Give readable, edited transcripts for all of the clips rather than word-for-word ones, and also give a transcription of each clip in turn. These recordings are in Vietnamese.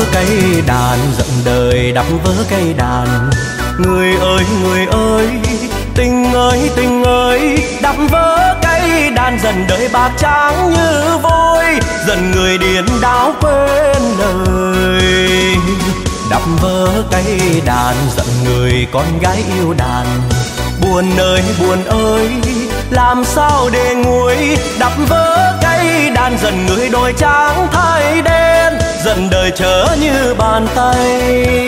cây đàn, giận đời đắp vỡ cây đàn. Người ơi, tình ơi, đắp vỡ cây đàn. Dần đời bạc trắng như vôi, dần người điên đảo quên lời. Đắp vỡ cây đàn, giận người con gái yêu đàn. Buồn ơi, làm sao để nguôi. Đắp vỡ cây đàn, dần người đôi trắng thay đen. Dần đời chớ như bàn tay.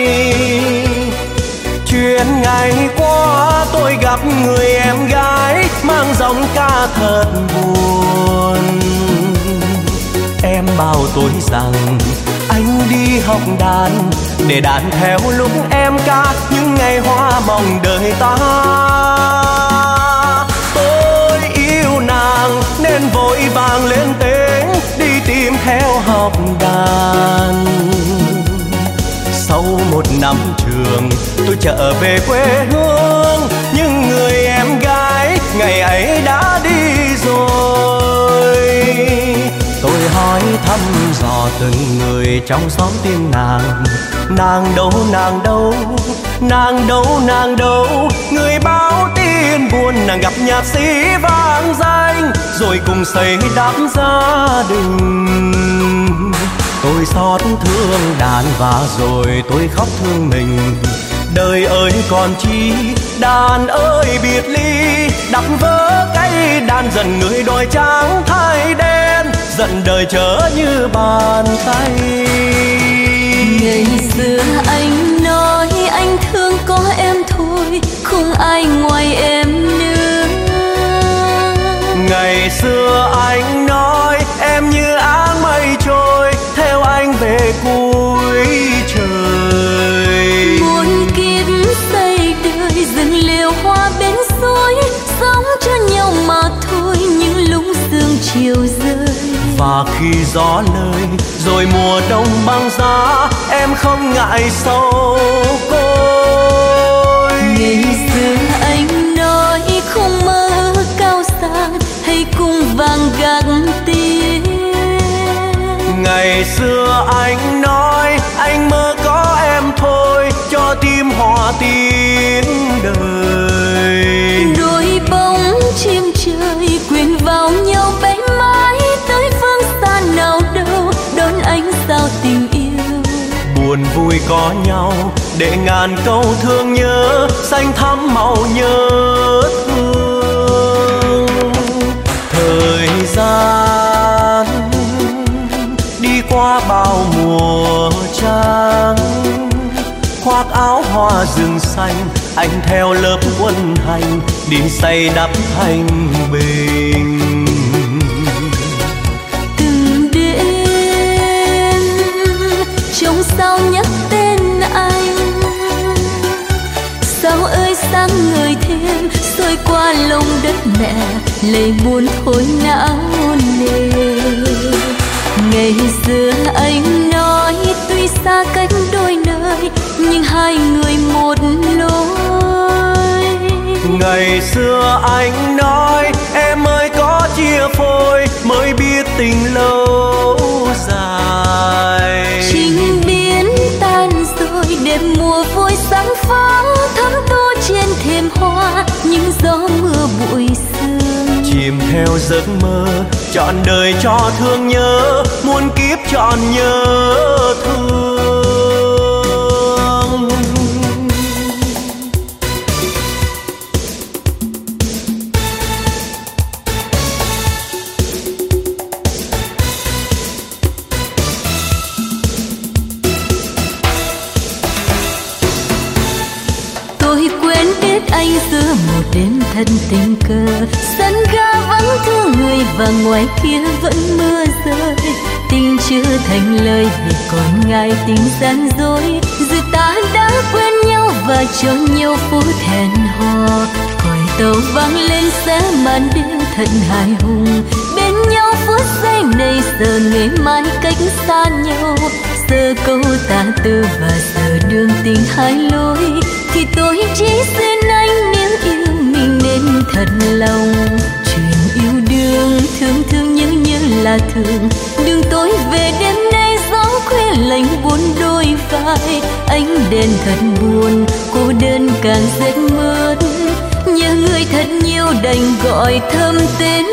Chuyện ngày qua tôi gặp người em gái mang giọng ca thật buồn. Em bảo tôi rằng anh đi học đàn để đàn theo lúc em ca những ngày hoa mong đời ta. Tôi yêu nàng nên vội vàng lên tiếng đi tìm theo học đàn. Sau một năm trường tôi trở về quê hương, nhưng người em gái ngày ấy đã đi rồi. Tôi hỏi thăm dò từng người trong xóm tim nàng. Nàng đâu, nàng đâu. Người báo tin buồn nàng gặp nhạc sĩ vang danh, rồi cùng xây đắp gia đình. Tôi xót thương đàn và rồi tôi khóc thương mình. Đời ơi còn chi, đàn ơi biệt ly. Đắp vỡ cây đàn, dần người đôi trắng thay đen. Giận đời chớ như bàn tay. Ngày xưa anh nói anh thương có em thôi, không ai ngoài em nữa. Ngày xưa anh nói em như áng mây trôi, theo anh về cuối trời. Muôn kiếp xây đời rừng liễu hoa bên suối, sống cho nhau mà thôi những lúc sương chiều rơi. Và khi gió lời rồi mùa đông băng giá, em không ngại sâu côi. Ngày xưa anh nói không mơ cao xa, hay cung vàng gác tiếng. Ngày xưa anh nói anh mơ có em thôi, cho tim hòa tiếng đời. Đôi bóng chim trời quyện vào nhau bay mãi tới phương xa nào đâu, đón ánh sao tình yêu. Buồn vui có nhau để ngàn câu thương nhớ, xanh thắm màu nhớ thương. Thời gian đi qua bao mùa trắng, khoác áo hoa rừng xanh, anh theo lớp quân hành đi xây đắp thanh bình. Từng đêm trong sao nhắc tên anh, sao ơi sáng người thêm xôi qua lông đất mẹ, lệ buồn thôi não nề. Ngày xưa anh nói tuy xa cách đôi nơi, nhưng hai người một lối. Ngày xưa anh nói em ơi có chia phôi, mới biết tình lâu dài. Trình biến tan rồi đêm mùa vui sáng pháo, thắm tô trên thềm hoa những gió mưa bụi sương. Chìm theo giấc mơ trọn đời cho thương nhớ, muôn kiếp trọn nhớ thương. Tôi quên biết anh giữa một đêm thân tình cờ, sân ga vắng thương người và ngoài kia vẫn mưa rơi. Tình chưa thành lời vì còn ngại tình gian dối, dù ta đã quên nhau và cho nhau phút hẹn hò. Còi tàu vang lên sẽ màn đêm thật hài hùng, bên nhau phút giây này giờ ngày mai cách xa nhau. Giờ câu tà tư và giờ đường tình hai lối, thì tôi chỉ xin anh nếu yêu mình nên thật lòng. Chuyện yêu đương thương thương nhớ nhớ là thường, đừng tối về đêm nay gió khuya lạnh buồn đôi. vai. Ánh đèn thật buồn, cô đơn càng rất mướt, nhớ người thật nhiều đành gọi thầm tên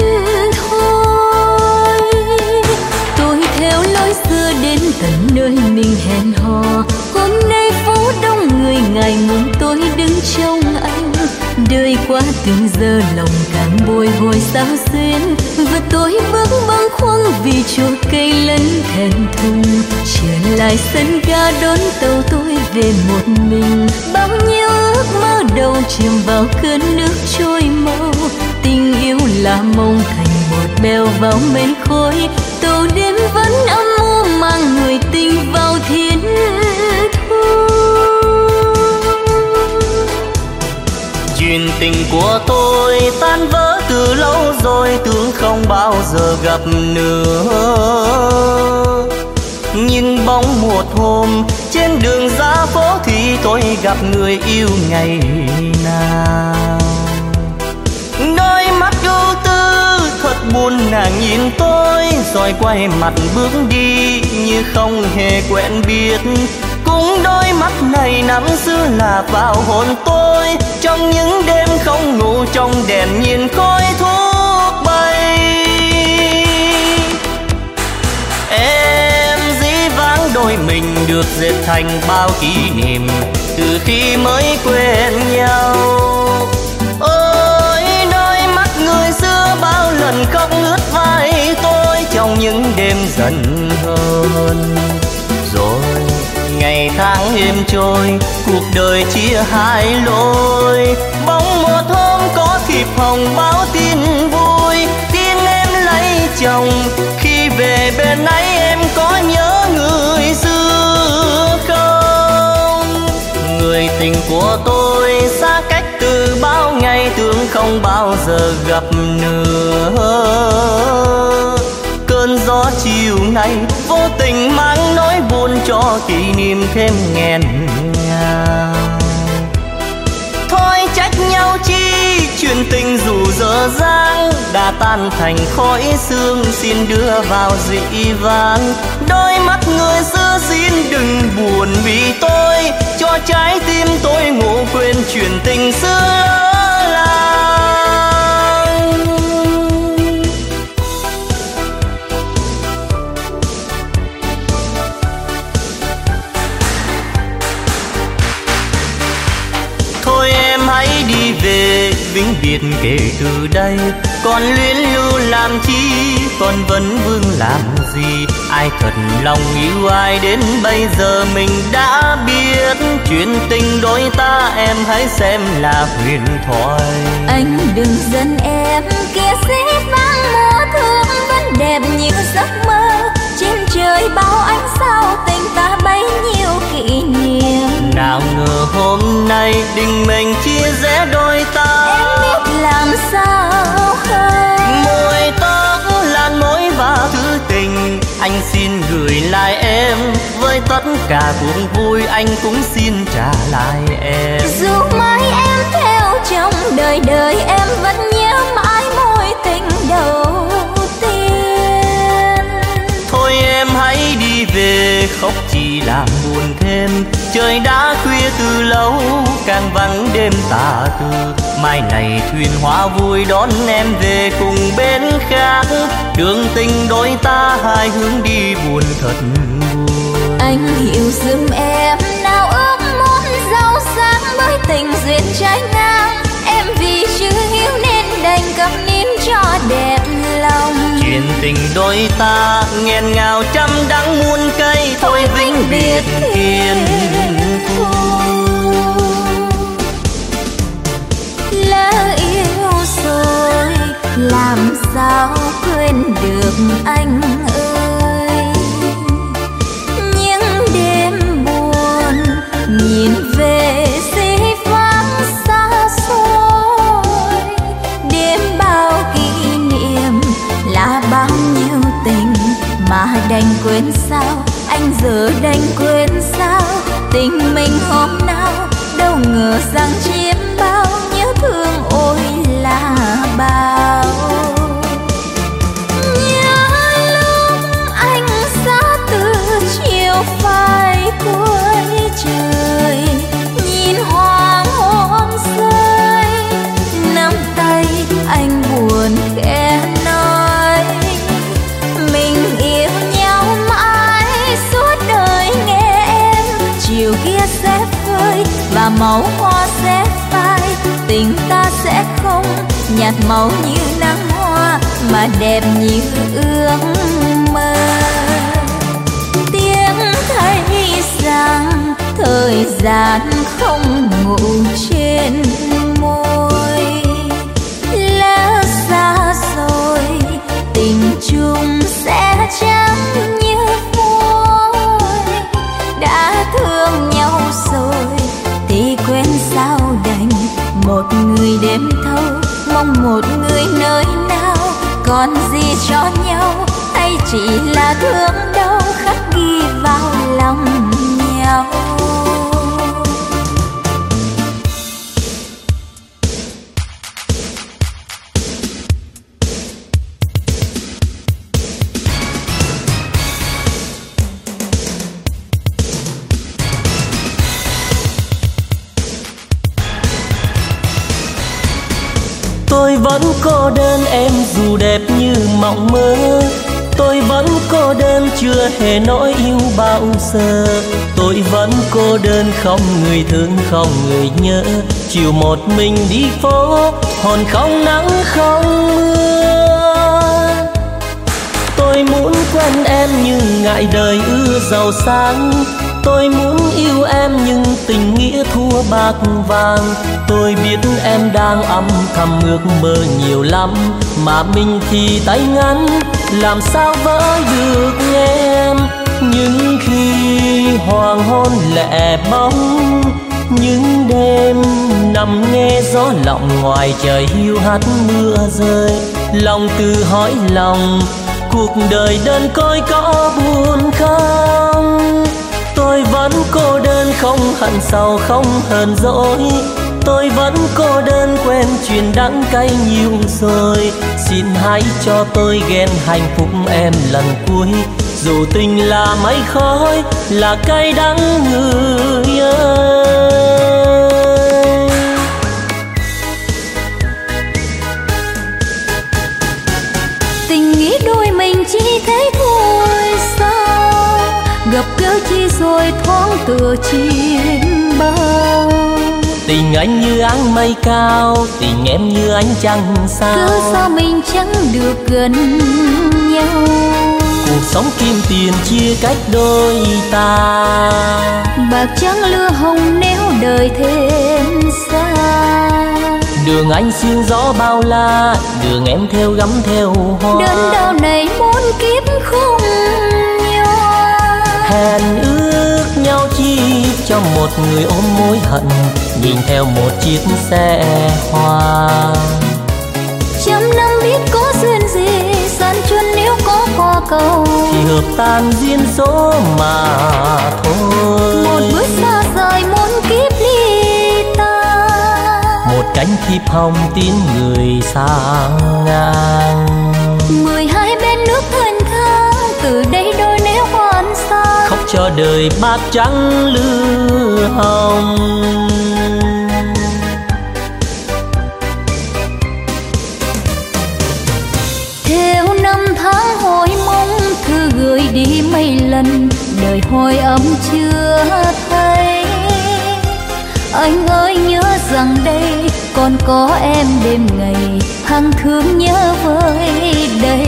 thôi. Tôi theo lối xưa đến tận nơi mình hẹn hò, hôm nay phố đông người ngại ngùng tôi đứng trong anh. Đời qua từng giờ lòng càng bồi hồi sao xuyến, và tôi bước bâng khuâng vì chua cây lẫn thẹn thùng. Trở lại sân ga đón tàu tôi về một mình, bao nhiêu ước mơ đầu chìm vào cơn nước trôi mau. Tình yêu là mong thành một bèo vào mây khói, tàu đêm vẫn âm u mang người tình vào thiên thu. Chuyện tình của tôi tan vỡ từ lâu rồi, tưởng không bao giờ gặp nữa. Nhưng bóng một hôm trên đường ra phố thì tôi gặp người yêu ngày nào. Đôi mắt ưu tư thật buồn, nàng nhìn tôi rồi quay mặt bước đi như không hề quen biết. Cũng đôi mắt này năm xưa là vào hồn tôi, trong những đêm không ngủ trong đèn nhìn khói thuốc bay. Em dĩ vãng đôi mình được dệt thành bao kỷ niệm từ khi mới quen nhau. Ôi đôi mắt người xưa bao lần khóc ướt vai tôi trong những đêm giận hờn. Rồi ngày tháng êm trôi, cuộc đời chia hai lối. Bỗng một hôm có thiệp hồng báo tin vui, tin em lấy chồng. Khi về bên ấy em có nhớ người xưa không? Người tình của tôi xa cách từ bao ngày, tưởng không bao giờ gặp nữa. Cơn gió chiều nay vô tình mang nỗi buồn cho kỷ niệm thêm nghẹn ngào. Thôi trách nhau chi, chuyện tình dù dở dang đã tan thành khói sương, xin đưa vào dĩ vãng. Đôi mắt người xưa xin đừng buồn vì tôi, cho trái tim tôi ngủ quên chuyện tình xưa lỡ làng. Thôi em hãy đi về vĩnh biệt kể từ đây, còn luyến lưu làm chi, còn vẫn vương làm gì. Ai thật lòng yêu ai đến bây giờ mình đã biết, chuyện tình đôi ta em hãy xem là huyền thoại. Anh đừng giận em, kia sẽ vang mùa thương vẫn đẹp như giấc mơ. Trên trời bao ánh sao tình ta bấy nhiêu kỷ niệm. Nào ngờ hôm nay định mình chia rẽ đôi ta. Em biết làm sao không? Môi tóc lan mối và thứ tình, anh xin gửi lại em. Với tất cả cuộc vui anh cũng xin trả lại em. Dù mãi em theo trong đời đời, em vẫn nhớ mãi mối tình đầu tiên. Thôi em hãy đi về, khóc chỉ làm buồn thêm. Trời đã khuya từ lâu, càng vắng đêm tà tư. Mai này thuyền hoa vui đón em về cùng bên khác. Đường tình đôi ta hai hướng đi buồn thật buồn. Anh hiểu giùm em, nào ước muốn giàu sang bởi tình duyên trái ngang. Em vì chưa hiểu nên đành câm nín cho đẹp lòng. Chuyện tình đôi ta nghẹn ngào trăm đắng muôn cây. Thôi vĩnh biệt kiên thu. Lỡ yêu rồi làm sao quên được anh ơi. Những đêm buồn nhìn về dĩ vãng xa xôi, đêm bao kỷ niệm là bao nhiêu tình mà đành quên sao. Anh giờ đành quên sao tình mình hôm nào, đâu ngờ rằng chiếm bao nhớ thương ôi là bao. Nhớ lúc anh xa từ chiều phai cuối, màu hoa sẽ phai, tình ta sẽ không nhạt màu như nắng hoa mà đẹp như ước mơ. Tiếng thấy rằng thời gian không ngủ trên môi, lỡ xa rồi tình chung sẽ trắng như phôi. Đã thương nhau rồi thì quên sao đành, một người đêm thâu mong một người nơi nào. Còn gì cho nhau hay chỉ là thương đau khắc ghi vào lòng nhau. Tôi vẫn cô đơn em dù đẹp như mộng mơ, tôi vẫn cô đơn chưa hề nói yêu bao giờ. Tôi vẫn cô đơn không người thương không người nhớ, chiều một mình đi phố hồn không nắng không mưa. Tôi muốn quen em nhưng ngại đời ưa giàu sang, tôi muốn yêu em nhưng tình nghĩa thua bạc vàng. Tôi biết em đang âm thầm ước mơ nhiều lắm, mà mình thì tay ngắn làm sao vỡ được em. Những khi hoàng hôn lẻ bóng, những đêm nằm nghe gió lộng ngoài trời hiu hắt mưa rơi, lòng tự hỏi lòng cuộc đời đơn côi có buồn không. Tôi vẫn cô đơn không hận sầu không hờn dỗi, tôi vẫn cô đơn quen chuyện đắng cay nhiều rồi. Xin hãy cho tôi ghen hạnh phúc em lần cuối, dù tình là mây khói là cay đắng người ơi. Tình nghĩ đôi mình chỉ thế thôi sao, gặp gỡ chi rồi thoáng tựa chim bao. Tình anh như áng mây cao, tình em như ánh trăng sao. Cứ sao mình chẳng được gần nhau, cuộc sống kim tiền chia cách đôi ta. bạc trắng lưa hồng nếu đời thêm xa. Đường anh sương gió bao la, đường em theo gắm theo hoa. Đớn đau này muốn kiếp không nhau. Hẹn ước nhau chi cho một người ôm mối hận, nhìn theo một chiếc xe hoa. Trăm năm biết có duyên gì, gian truân nếu có qua cầu thì hợp tan duyên số mà thôi. Một bước xa rời muôn kiếp ly ta, một cánh thiệp hồng tín người sang ngang. 12 bên nước thênh thang, từ đây đôi nếu hoàn xa. Khóc cho đời bạc trắng lưa hồng. Theo năm tháng hồi mong thư gửi đi mấy lần, đời hồi ấm chưa thấy. Anh ơi nhớ rằng đây còn có em đêm ngày, hằng thương nhớ với đầy.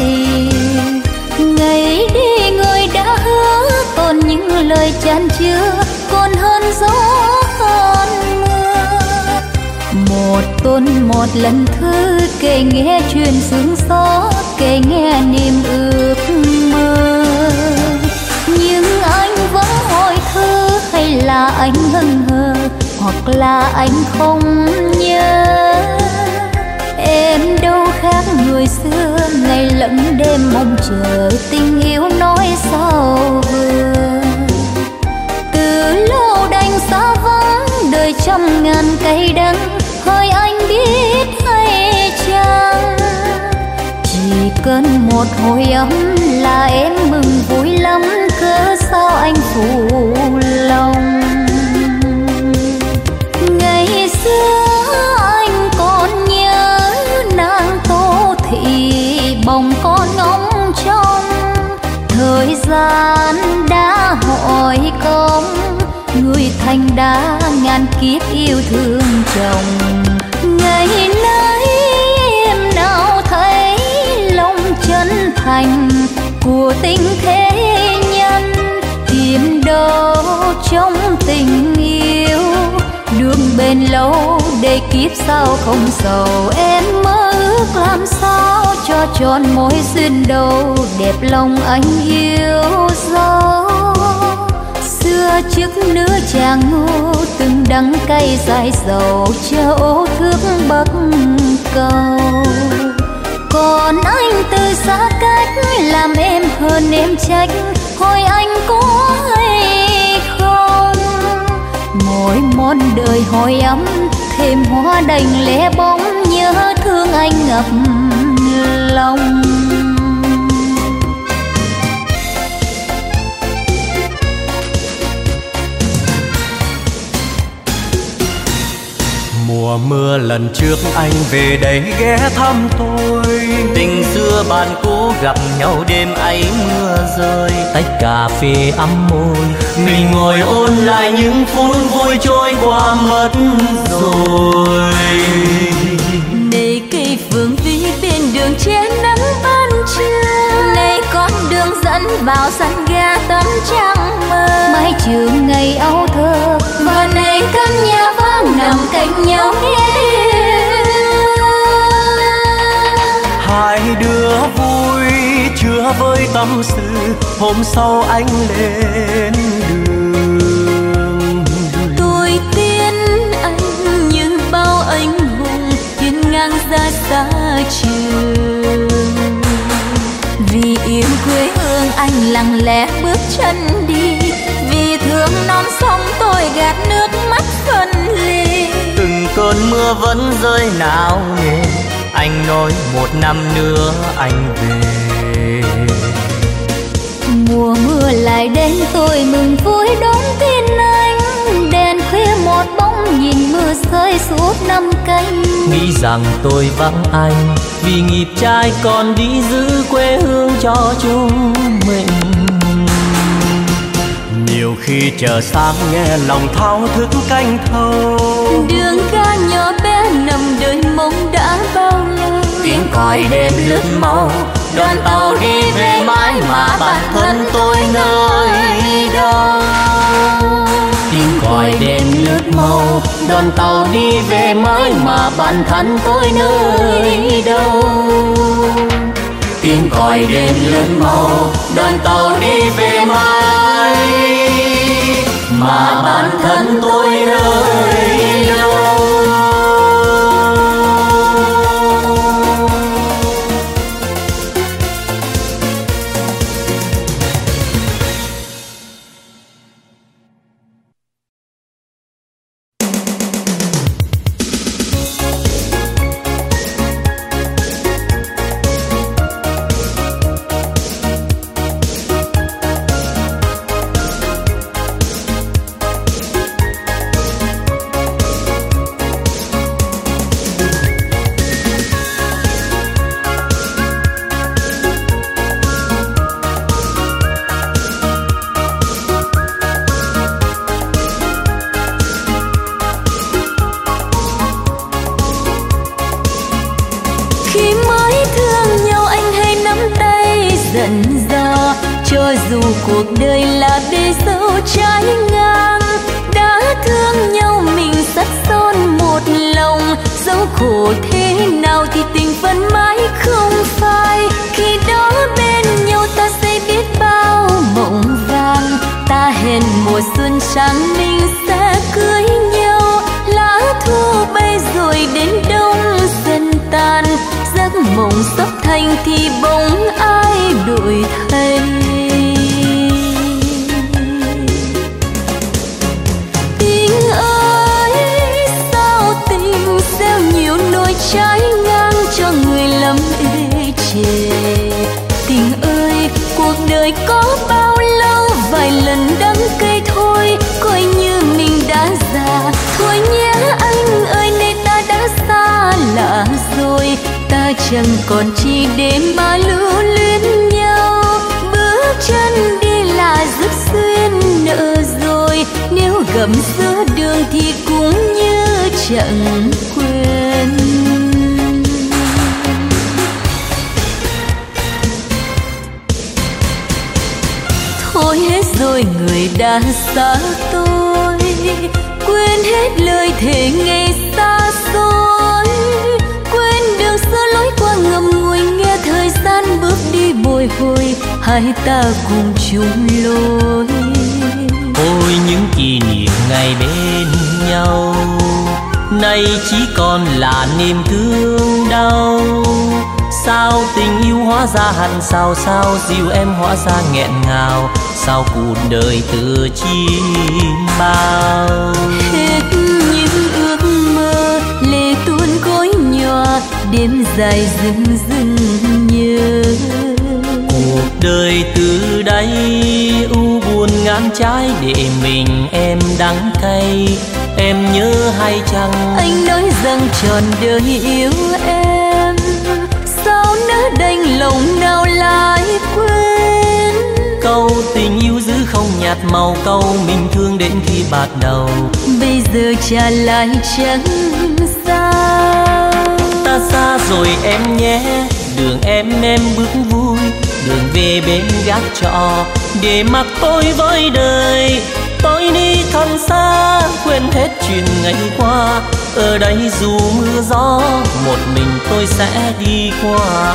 Ngày đi người đã hứa còn những lời chan chứa, còn hơn gió hơn mưa. Một tuần một lần thư kể nghe chuyện sương gió, kể nghe niềm ước mơ. Nhưng anh vẫn hỏi thư hay là anh hững hờ, hoặc là anh không nhớ. Em đâu khác người xưa, ngày lẫn đêm mong chờ tình yêu nói sao vừa. Từ lâu đành xa vắng đời trăm ngàn cay đắng, hỏi anh biết hay chăng. Chỉ cần một hồi ấm là em mừng vui lắm, cớ sao anh phụ lòng. Ngày xưa anh còn nhớ nàng Tô Thị bồng con ngóng trông, thời gian đã hỏi công người thành đã ngã ngàn kiếp yêu thương chồng. Ngày nay em nào thấy lòng chân thành của tình thế nhân, tìm đâu trong tình yêu đường bền lâu để kiếp sau không sầu. Em mơ ước làm sao cho tròn mối duyên đầu đẹp lòng anh yêu dấu. Xưa trước nữ chàng ngu từng đắng cay dài dầu, chờ ô thước bắc cầu. Còn anh từ xa cách làm em hơn em trách, hỏi anh có hay không. Mỗi món đời hỏi ấm thêm hoa đành lẻ bóng, nhớ thương anh ngập lòng. Mùa mưa lần trước anh về đây ghé thăm tôi, tình xưa bạn cũ gặp nhau đêm ấy mưa rơi. tách cà phê ấm môi, mình ngồi ôn lại những phút vui trôi qua mất rồi. Này cây phượng vi bên đường che nắng ban trưa, này con đường dẫn vào sân ga tấm trăng mơ. Mái trường ngày âu thơ, và này căn nhà vắng nằm cạnh nhau Hai đứa vui chứa với tâm sự, hôm sau anh lên đường. Tôi tin anh như bao anh hùng hiên ngang ra xa trường. Vì yêu quê hương anh lặng lẽ bước chân đi, vì thương non sông tôi gạt nước mắt phân ly. Từng cơn mưa vẫn rơi nào nề, anh nói một năm nữa anh về. Mùa mưa lại đến tôi mừng vui đón tin anh, đèn khuya một bóng nhìn mưa rơi suốt năm canh. Nghĩ rằng tôi vắng anh vì nghiệp trai còn đi giữ quê hương cho chúng mình. Nhiều khi chờ sáng nghe lòng thao thức canh thâu, đường ca nhỏ bé nằm đợi mong đã bao lâu. tiếng còi đêm lướt mau, đoàn tàu đi về mãi mà bản thân tôi nơi đâu. tiếng còi đêm lướt mau, đoàn tàu đi về mãi mà bản thân tôi nơi đâu. Tiếng còi đêm lướt mau, đoàn tàu đi về mãi mà bản thân tôi nơi đâu. dù cuộc đời là bể dâu trái ngang, đã thương nhau mình sắt son một lòng. Dẫu khổ thế nào thì tình vẫn mãi không phai, khi đó bên nhau ta sẽ biết bao mộng vàng. Ta hẹn mùa xuân sang mình sẽ cưới nhau, lá thu bay rồi đến đông dần tan. Giấc mộng sắp thành thì bóng ai đổi thay. Tình ơi sao tình gieo nhiều nỗi trái ngang cho người lầm ê chề. Tình ơi cuộc đời có bao lâu, vài lần đắng cay thôi, coi như mình đã già. Thôi nhé anh ơi nay ta đã xa lạ rồi, ta chẳng còn chi để mà lưu luyến nhau. Bước chân đi là dứt duyên nợ rồi, nếu gặp ngậm giữa đường thì cũng như chẳng quên. Thôi hết rồi người đã xa tôi, quên hết lời thề ngày xa xôi, quên đường xưa lối qua ngậm ngùi, nghe thời gian bước đi bồi hồi, hai ta cùng chung lối. Ôi những kỷ niệm ngày bên nhau, nay chỉ còn là niềm thương đau. Sao tình yêu hóa ra hằn sao, sao dịu em hóa ra nghẹn ngào, sao cuộc đời tựa chim bao. Hết những ước mơ lệ tuôn gối nhòa, đêm dài rừng rừng nhớ. Cuộc đời từ đây u buồn ngàn trái, để mình em đắng cay, em nhớ hay chăng? Anh nói rằng trọn đời yêu em, sao nỡ đành lòng nào lại quên. Câu tình yêu giữ không nhạt màu, câu mình thương đến khi bạc đầu, bây giờ trả lại chẳng sao. Ta xa rồi em nhé, đường em bước vui, đường về bên gác trọ, để mặc tôi với đời. Tôi đi thật xa, quên hết chuyện ngày qua, ở đây dù mưa gió, một mình tôi sẽ đi qua.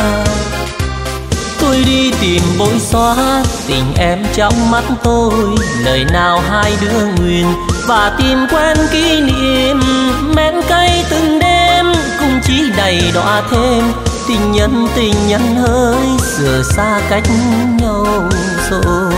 Tôi đi tìm bối xóa tình em trong mắt tôi, lời nào hai đứa nguyện, và tìm quen kỷ niệm men cay từng đêm, cũng chỉ đầy đọa thêm tình nhân hỡi, giờ xa cách nhau rồi.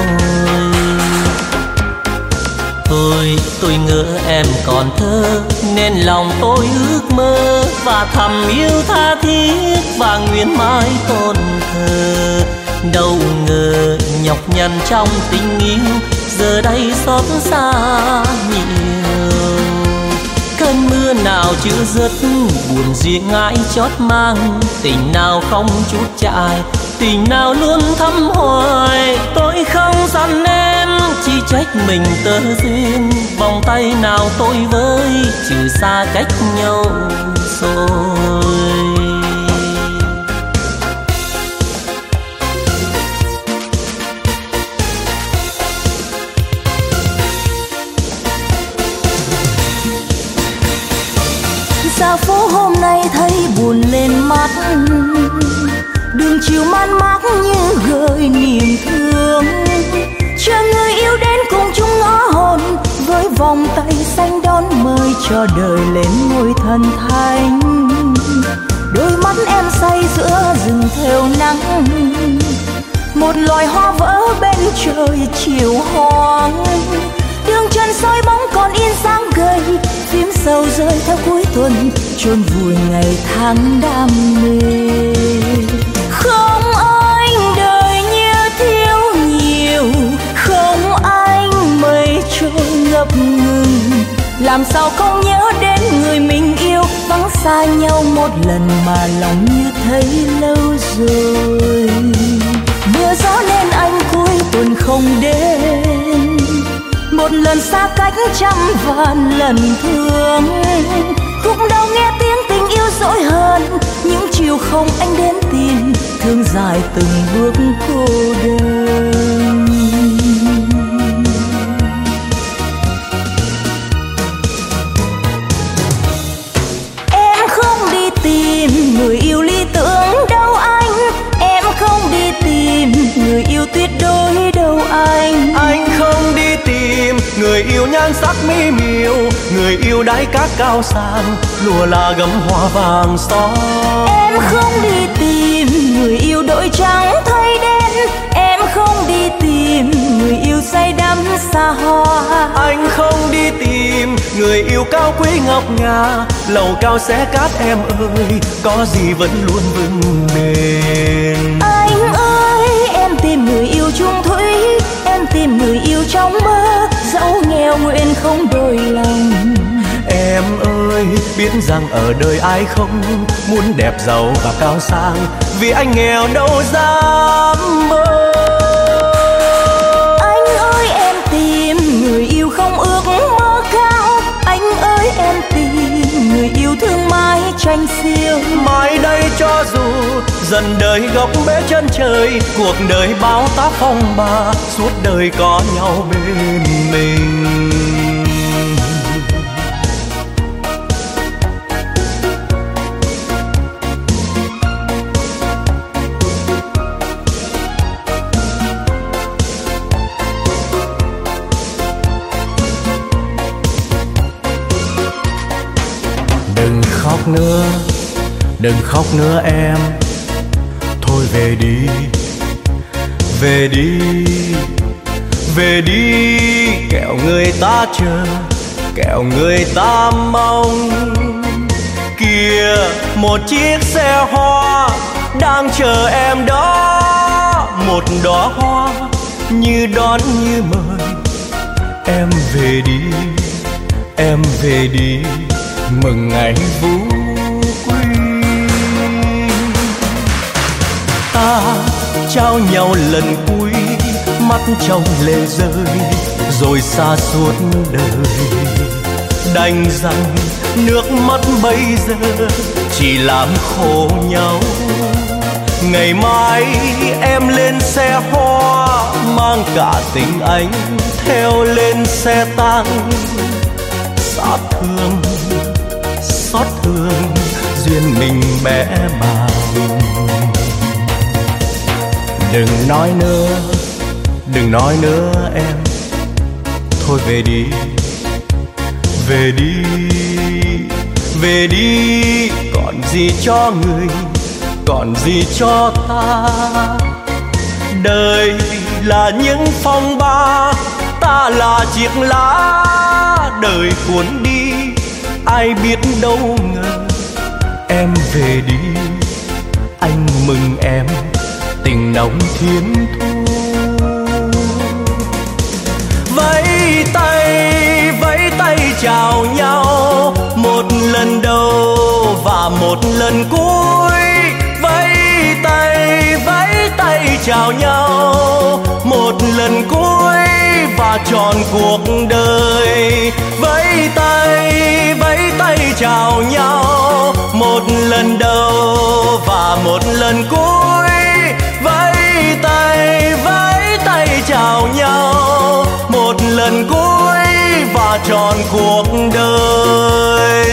Tôi ngỡ em còn thơ, nên lòng tôi ước mơ và thầm yêu tha thiết, và nguyện mãi tôn thờ. Đâu ngờ nhọc nhằn trong tình yêu, giờ đây xót xa nhiều. Cơn mưa nào chưa dứt, buồn riêng ai chót mang, tình nào không chút chại, tình nào luôn thắm hoài. Tôi không giận em, chỉ trách mình tơ duyên, vòng tay nào tôi với, trừ xa cách nhau rồi. Ra phố hôm nay thấy buồn lên mắt, đường chiều man mác như gợi niềm thương, chờ người yêu đến cùng chung ngõ hồn, với vòng tay xanh đón mời cho đời lên ngôi thần thánh. Đôi mắt em say giữa rừng theo nắng, một loài hoa vỡ bên trời chiều hoang. Đường chân soi bóng còn in dáng gầy, phím sầu rơi theo cuối tuần, chôn vùi ngày tháng đam mê. Không anh đời như thiếu nhiều, không anh mây trôi ngập ngừng, làm sao không nhớ đến người mình yêu, vắng xa nhau một lần mà lòng như thấy lâu rồi. Mưa gió nên anh cuối tuần không đến, một lần xa cách trăm vạn lần thương. Khúc đầu nghe tiếng tình yêu dỗi hơn, những chiều không anh đến tìm, thương dài từng bước cô đơn. Em không đi tìm người yêu lý tưởng đâu anh, em không đi tìm người yêu tuyệt đối đâu anh. Anh không đi tìm người yêu nhan sắc mỹ miều, người yêu đáy cát cao sang, lùa là gấm hoa vàng son. Em không đi tìm người yêu đội trắng thay đen, em không đi tìm người yêu say đắm xa hoa. Anh không đi tìm người yêu cao quý ngọc ngà, lầu cao xé cát em ơi, có gì vẫn luôn vững bền. Anh ơi em tìm người yêu chung thủy, em tìm người yêu trong mơ, dẫu nghèo nguyện không đổi lòng. Em ơi biết rằng ở đời ai không muốn đẹp giàu và cao sang, vì anh nghèo đâu dám mơ. Anh ơi em tìm người yêu không ước cành diêu. Mai đây cho dù dần đời góc bế chân trời, cuộc đời bao tác phong ba, suốt đời có nhau bên mình. Đừng khóc nữa, đừng khóc nữa em, thôi về đi, về đi, về đi, kẻo người ta chờ, kẻo người ta mong. Kìa một chiếc xe hoa đang chờ em đó, một đóa hoa như đón như mời. Em về đi, em về đi, mừng ngày vũ quy. Ta trao nhau lần cuối, mắt trong lệ rơi, rồi xa suốt đời. Đành rằng nước mắt bây giờ chỉ làm khổ nhau. Ngày mai em lên xe hoa, mang cả tình anh theo lên xe tang. Xót thương, xót thương, duyên mình bé bàng. Đừng nói nữa, đừng nói nữa em, thôi về đi, về đi, về đi. Còn gì cho người, còn gì cho ta. Đời là những phong ba, ta là chiếc lá. Đời cuốn đi, ai biết đâu ngờ. Em về đi, anh mừng em, tình nồng thiên thu. Vẫy tay chào nhau, một lần đầu và một lần cuối. Vẫy tay chào nhau, một lần cuối và tròn cuộc đời. Vẫy tay chào nhau, một lần đầu và một lần cuối. Vẫy tay chào nhau, một lần cuối và tròn cuộc đời.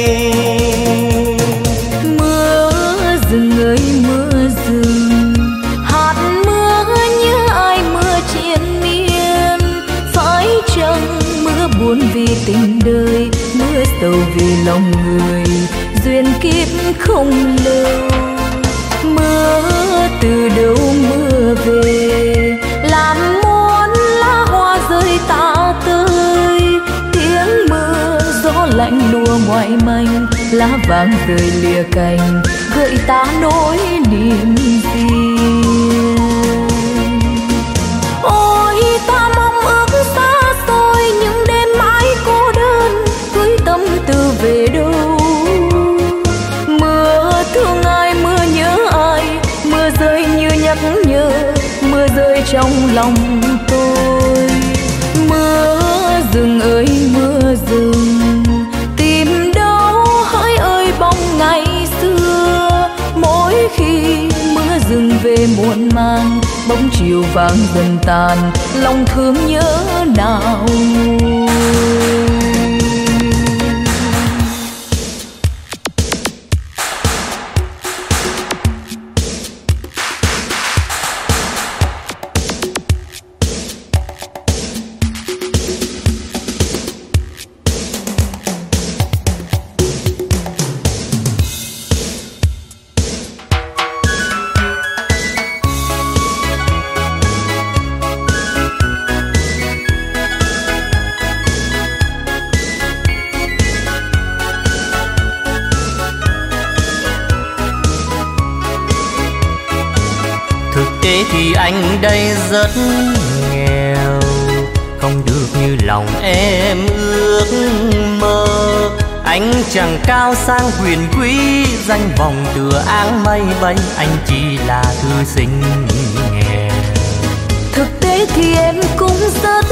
Mưa rừng ơi mưa rừng, hạt mưa như ai mưa triền miên. Phải chăng mưa buồn vì tình đời, mưa sầu vì lòng người, duyên kiếp không lâu. Mưa từ đâu mưa về, làm muôn lá hoa rơi tả tơi. Tiếng mưa gió lạnh lùa ngoại manh, lá vàng rơi lìa cành, gợi ta nỗi niềm riêng. Ôi ta mong ước xa xôi, những đêm mãi cô đơn, gửi tâm tư về đâu. Mưa thương ai, mưa nhớ ai, mưa rơi như nhắc nhở, mưa rơi trong lòng tôi. Mưa rừng ơi mưa rừng, tìm đâu hỡi ơi bóng ngày xưa. Mỗi khi mưa rừng về muộn màng, bóng chiều vàng dần tàn, lòng thương nhớ nào nguôi. Thì anh đây rất nghèo, không được như lòng em ước mơ. Anh chẳng cao sang quyền quý, danh vọng tựa áng mây bay, anh chỉ là thư sinh nghèo. Thực tế thì em cũng rất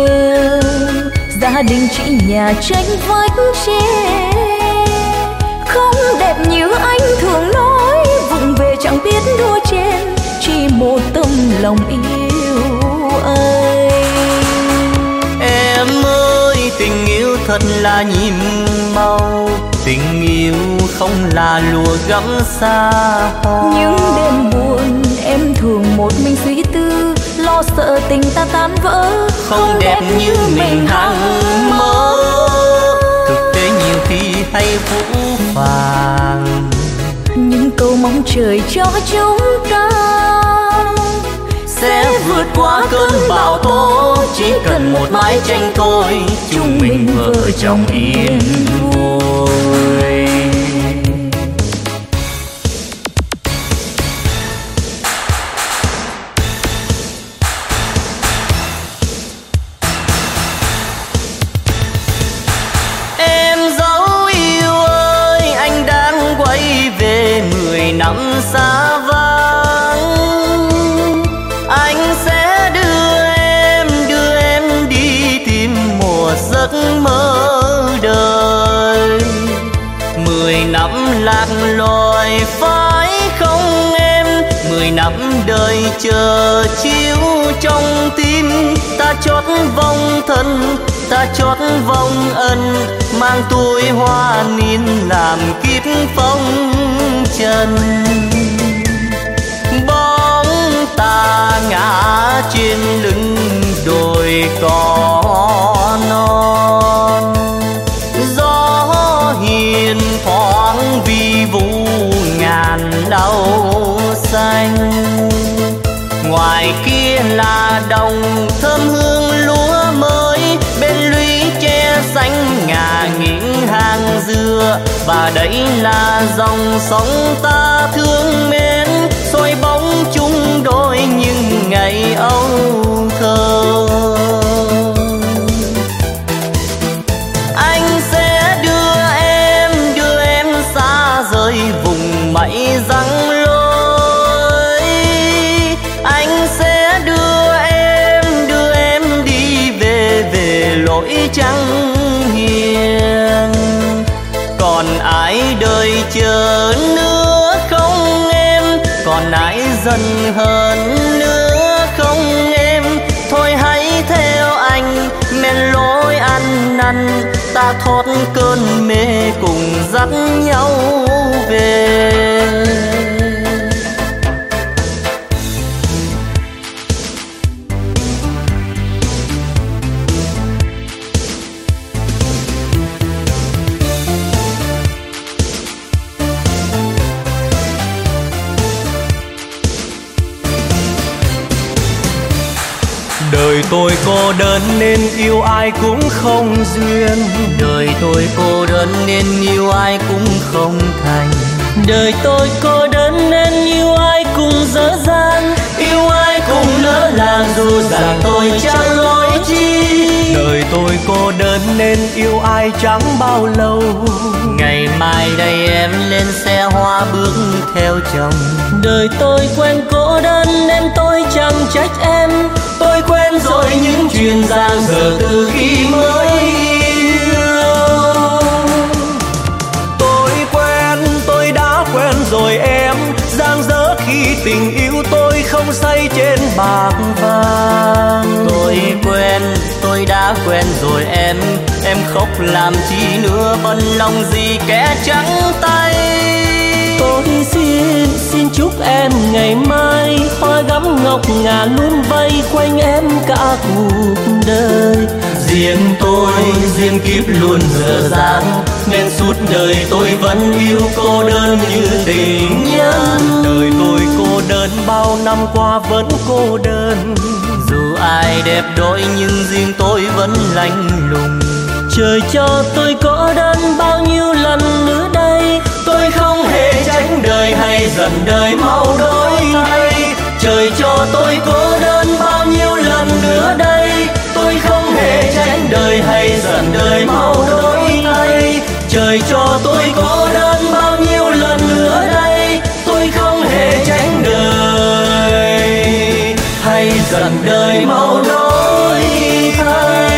nghèo, gia đình chỉ nhà tranh vách tre. không đẹp như anh thường nói, vụng về chẳng biết đua chen, chỉ một tâm lòng yêu anh. Em ơi, tình yêu thật là nhiệm màu, tình yêu không là lùa gắm xa hoa. Những đêm buồn em thường một mình suy tư, lo sợ tình ta tan vỡ, không đẹp như mình hằng mơ. Thực tế nhiều khi hay phũ phàng, những câu mong trời cho chúng ta sẽ vượt qua cơn bão tố. Chỉ cần một mái tranh thôi, chúng mình vợ chồng yên vui. Em dấu yêu ơi, anh đang quay về 10 năm xa vắng. Anh sẽ đưa em đi tìm một giấc mơ đời. 10 năm lạc loài phải không em? 10 năm đời chờ chiếu trong tim. Ta chót vong thân, ta chót vong ân, mang tuổi hoa niên làm kiếp phong trần. Bóng ta ngã trên lưng đồi cỏ non, gió hiền thoáng vi vu ngàn đau xanh. Ngoài kia là đồng thơm hương lúa mới, bên lũy tre xanh ngả nghiêng hàng dừa. Và đấy là dòng sông ta thương mến, soi bóng chung đôi những ngày âu thơ. Anh sẽ đưa em xa rời vùng mây răng lối. Anh sẽ đưa em đi về lối trắng hiền. Còn ai đời chờ nữa không em? Còn ai dần hơn nữa không em? Thôi hãy theo anh men lối ăn năn, ta thoát cơn mê cùng dắt nhau về. Đời tôi cô đơn nên yêu ai cũng không duyên. Đời tôi cô đơn nên yêu ai cũng không thành. Đời tôi cô đơn nên yêu ai cũng dở dang, yêu ai cũng lỡ làng dù rằng tôi chẳng lối chi. Đời tôi cô đơn nên yêu ai chẳng bao lâu. Ngày mai đây em lên xe hoa bước theo chồng. Đời tôi quen cô đơn nên tôi chẳng trách em. Tôi quen rồi những chuyện giang dở từ khi mới yêu. Tôi đã quen rồi em, giang dở khi tình yêu tôi không say trên bạc vàng. Tôi đã quen rồi em khóc làm chi nữa, bận lòng gì kẻ trắng tay. Tôi xin chúc em ngày mai hoa gắm ngọc ngà luôn vây quanh em cả cuộc đời. Riêng kiếp luôn dở dang, nên suốt đời tôi vẫn yêu cô đơn như tình nhân. Đời tôi cô đơn bao năm qua vẫn cô đơn. Dù ai đẹp đôi nhưng riêng tôi vẫn lạnh lùng. Trời cho tôi cô đơn bao nhiêu lần nữa đây. Tôi không hề tránh đời hay giận đời mau đổi thay. Trời cho tôi cô đơn bao nhiêu lần nữa đây. Tôi không hề tránh đời hay giận đời mau đổi thay. Trời cho tôi cô đơn bao nhiêu lần nữa đây. Tôi không hề tránh đời hay giận đời mau đổi thay.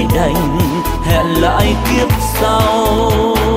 đành hẹn lại kiếp sau.